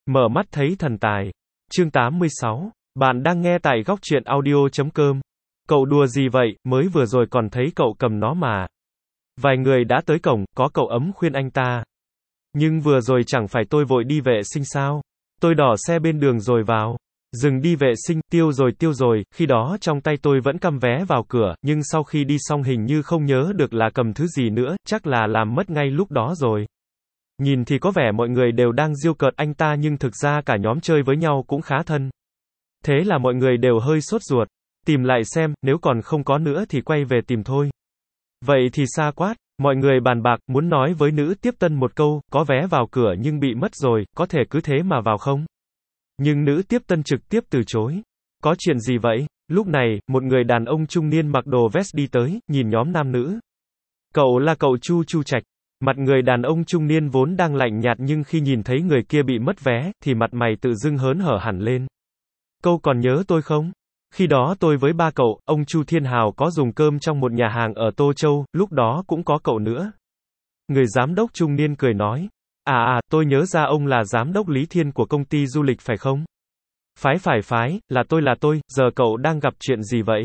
Mở mắt thấy thần tài. Chương 86. Bạn đang nghe tại góc truyện audio.com. Cậu đùa gì vậy, mới vừa rồi còn thấy cậu cầm nó mà. Vài người đã tới cổng, có cậu ấm khuyên anh ta. Nhưng vừa rồi chẳng phải tôi vội đi vệ sinh sao? Tôi đỏ xe bên đường rồi vào. Dừng đi vệ sinh, tiêu rồi, khi đó trong tay tôi vẫn cắm vé vào cửa, nhưng sau khi đi xong hình như không nhớ được là cầm thứ gì nữa, chắc là làm mất ngay lúc đó rồi. Nhìn thì có vẻ mọi người đều đang giễu cợt anh ta nhưng thực ra cả nhóm chơi với nhau cũng khá thân. Thế là mọi người đều hơi sốt ruột. Tìm lại xem, nếu còn không có nữa thì quay về tìm thôi. Vậy thì xa quá. Mọi người bàn bạc, muốn nói với nữ tiếp tân một câu, có vé vào cửa nhưng bị mất rồi, có thể cứ thế mà vào không? Nhưng nữ tiếp tân trực tiếp từ chối. Có chuyện gì vậy? Lúc này, một người đàn ông trung niên mặc đồ vest đi tới, nhìn nhóm nam nữ. Cậu là cậu Chu Trạch. Mặt người đàn ông trung niên vốn đang lạnh nhạt nhưng khi nhìn thấy người kia bị mất vé, thì mặt mày tự dưng hớn hở hẳn lên. Cậu còn nhớ tôi không? Khi đó tôi với ba cậu, ông Chu Thiên Hào có dùng cơm trong một nhà hàng ở Tô Châu, lúc đó cũng có cậu nữa. Người giám đốc trung niên cười nói. Tôi nhớ ra ông là giám đốc Lý Thiên của công ty du lịch phải không? Phải, là tôi, giờ cậu đang gặp chuyện gì vậy?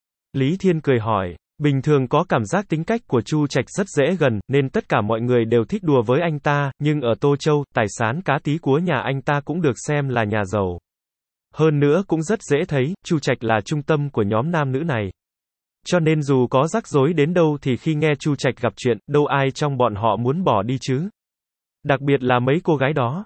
Lý Thiên cười hỏi. Bình thường có cảm giác tính cách của Chu Trạch rất dễ gần, nên tất cả mọi người đều thích đùa với anh ta, nhưng ở Tô Châu, tài sản cá tí của nhà anh ta cũng được xem là nhà giàu. Hơn nữa cũng rất dễ thấy, Chu Trạch là trung tâm của nhóm nam nữ này. Cho nên dù có rắc rối đến đâu thì khi nghe Chu Trạch gặp chuyện, đâu ai trong bọn họ muốn bỏ đi chứ. Đặc biệt là mấy cô gái đó.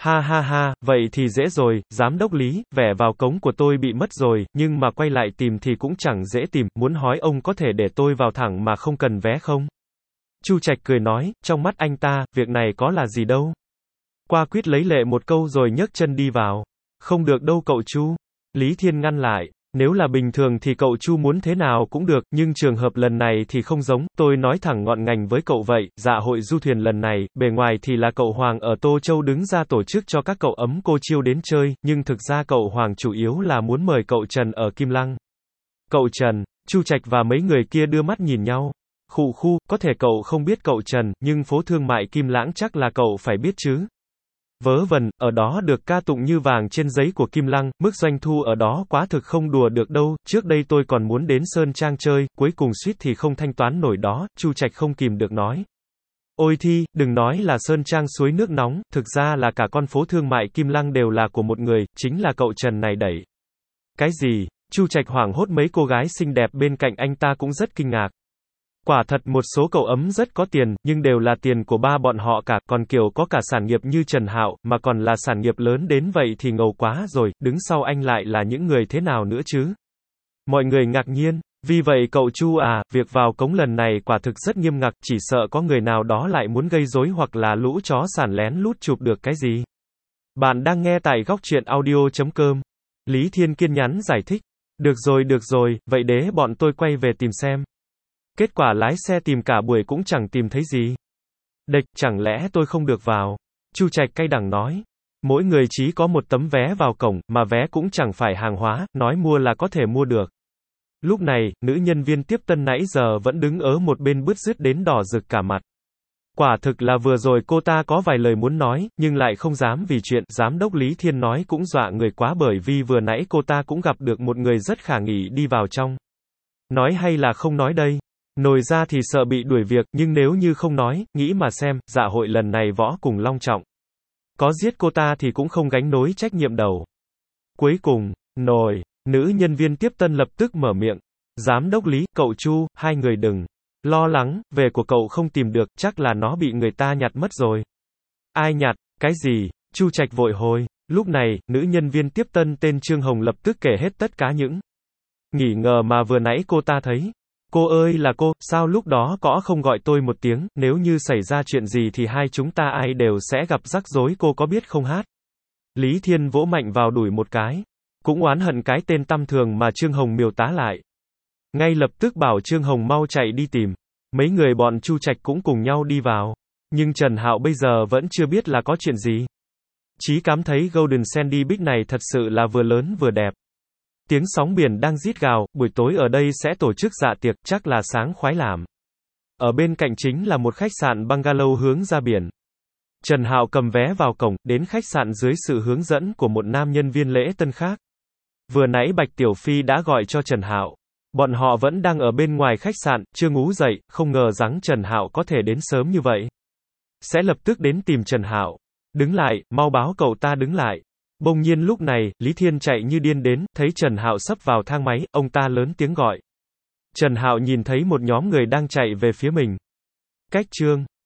Ha, vậy thì dễ rồi, giám đốc Lý, vé vào cống của tôi bị mất rồi, nhưng mà quay lại tìm thì cũng chẳng dễ tìm, muốn hỏi ông có thể để tôi vào thẳng mà không cần vé không? Chu Trạch cười nói, trong mắt anh ta, việc này có là gì đâu. Qua quýt lấy lệ một câu rồi nhấc chân đi vào. Không được đâu cậu Chu. Lý Thiên ngăn lại. Nếu là bình thường thì cậu Chu muốn thế nào cũng được, nhưng trường hợp lần này thì không giống, tôi nói thẳng ngọn ngành với cậu vậy, dạ hội du thuyền lần này, bề ngoài thì là cậu Hoàng ở Tô Châu đứng ra tổ chức cho các cậu ấm cô chiêu đến chơi, nhưng thực ra cậu Hoàng chủ yếu là muốn mời cậu Trần ở Kim Lăng. Cậu Trần, Chu Trạch và mấy người kia đưa mắt nhìn nhau. Khu, có thể cậu không biết cậu Trần, nhưng phố thương mại Kim Lãng chắc là cậu phải biết chứ. Vớ vẩn, ở đó được ca tụng như vàng trên giấy của Kim Lăng, mức doanh thu ở đó quá thực không đùa được đâu, trước đây tôi còn muốn đến Sơn Trang chơi, cuối cùng suýt thì không thanh toán nổi đó, Chu Trạch không kìm được nói. Ôi thi, đừng nói là Sơn Trang suối nước nóng, thực ra là cả con phố thương mại Kim Lăng đều là của một người, chính là cậu Trần này đẩy. Cái gì? Chu Trạch hoảng hốt mấy cô gái xinh đẹp bên cạnh anh ta cũng rất kinh ngạc. Quả thật một số cậu ấm rất có tiền, nhưng đều là tiền của ba bọn họ cả, còn kiểu có cả sản nghiệp như Trần Hạo, mà còn là sản nghiệp lớn đến vậy thì ngầu quá rồi, đứng sau anh lại là những người thế nào nữa chứ? Mọi người ngạc nhiên, vì vậy cậu Chu việc vào cống lần này quả thực rất nghiêm ngặt, chỉ sợ có người nào đó lại muốn gây rối hoặc là lũ chó sản lén lút chụp được cái gì. Bạn đang nghe tại góc truyện audio.com. Lý Thiên kiên nhẫn giải thích. Được rồi, vậy để bọn tôi quay về tìm xem. Kết quả lái xe tìm cả buổi cũng chẳng tìm thấy gì. Địch, chẳng lẽ tôi không được vào? Chu Trạch cay đắng nói. Mỗi người chỉ có một tấm vé vào cổng, mà vé cũng chẳng phải hàng hóa, nói mua là có thể mua được. Lúc này, nữ nhân viên tiếp tân nãy giờ vẫn đứng ở một bên bứt rứt đến đỏ rực cả mặt. Quả thực là vừa rồi cô ta có vài lời muốn nói, nhưng lại không dám vì chuyện giám đốc Lý Thiên nói cũng dọa người quá bởi vì vừa nãy cô ta cũng gặp được một người rất khả nghi đi vào trong. Nói hay là không nói đây? Nồi ra thì sợ bị đuổi việc, nhưng nếu như không nói, nghĩ mà xem, dạ hội lần này võ cùng long trọng. Có giết cô ta thì cũng không gánh nổi trách nhiệm đầu. Cuối cùng, nữ nhân viên tiếp tân lập tức mở miệng. Giám đốc Lý, cậu Chu, hai người đừng lo lắng, về của cậu không tìm được, chắc là nó bị người ta nhặt mất rồi. Ai nhặt? Cái gì? Chu Trạch vội hồi. Lúc này, nữ nhân viên tiếp tân tên Trương Hồng lập tức kể hết tất cả những nghi ngờ mà vừa nãy cô ta thấy. Cô ơi là cô, sao lúc đó có không gọi tôi một tiếng, nếu như xảy ra chuyện gì thì hai chúng ta ai đều sẽ gặp rắc rối cô có biết không hát? Lý Thiên vỗ mạnh vào đùi một cái. Cũng oán hận cái tên tăm thường mà Trương Hồng miêu tả lại. Ngay lập tức bảo Trương Hồng mau chạy đi tìm. Mấy người bọn Chu Trạch cũng cùng nhau đi vào. Nhưng Trần Hạo bây giờ vẫn chưa biết là có chuyện gì. Chí cảm thấy Golden Sandy Beach này thật sự là vừa lớn vừa đẹp. Tiếng sóng biển đang rít gào, buổi tối ở đây sẽ tổ chức dạ tiệc, chắc là sáng khoái làm. Ở bên cạnh chính là một khách sạn bungalow hướng ra biển. Trần Hạo cầm vé vào cổng, đến khách sạn dưới sự hướng dẫn của một nam nhân viên lễ tân khác. Vừa nãy Bạch Tiểu Phi đã gọi cho Trần Hạo. Bọn họ vẫn đang ở bên ngoài khách sạn, chưa ngủ dậy, không ngờ rằng Trần Hạo có thể đến sớm như vậy. Sẽ lập tức đến tìm Trần Hạo. Đứng lại, mau báo cậu ta đứng lại. Bỗng nhiên lúc này, Lý Thiên chạy như điên đến, thấy Trần Hạo sắp vào thang máy, ông ta lớn tiếng gọi. Trần Hạo nhìn thấy một nhóm người đang chạy về phía mình. Cách chương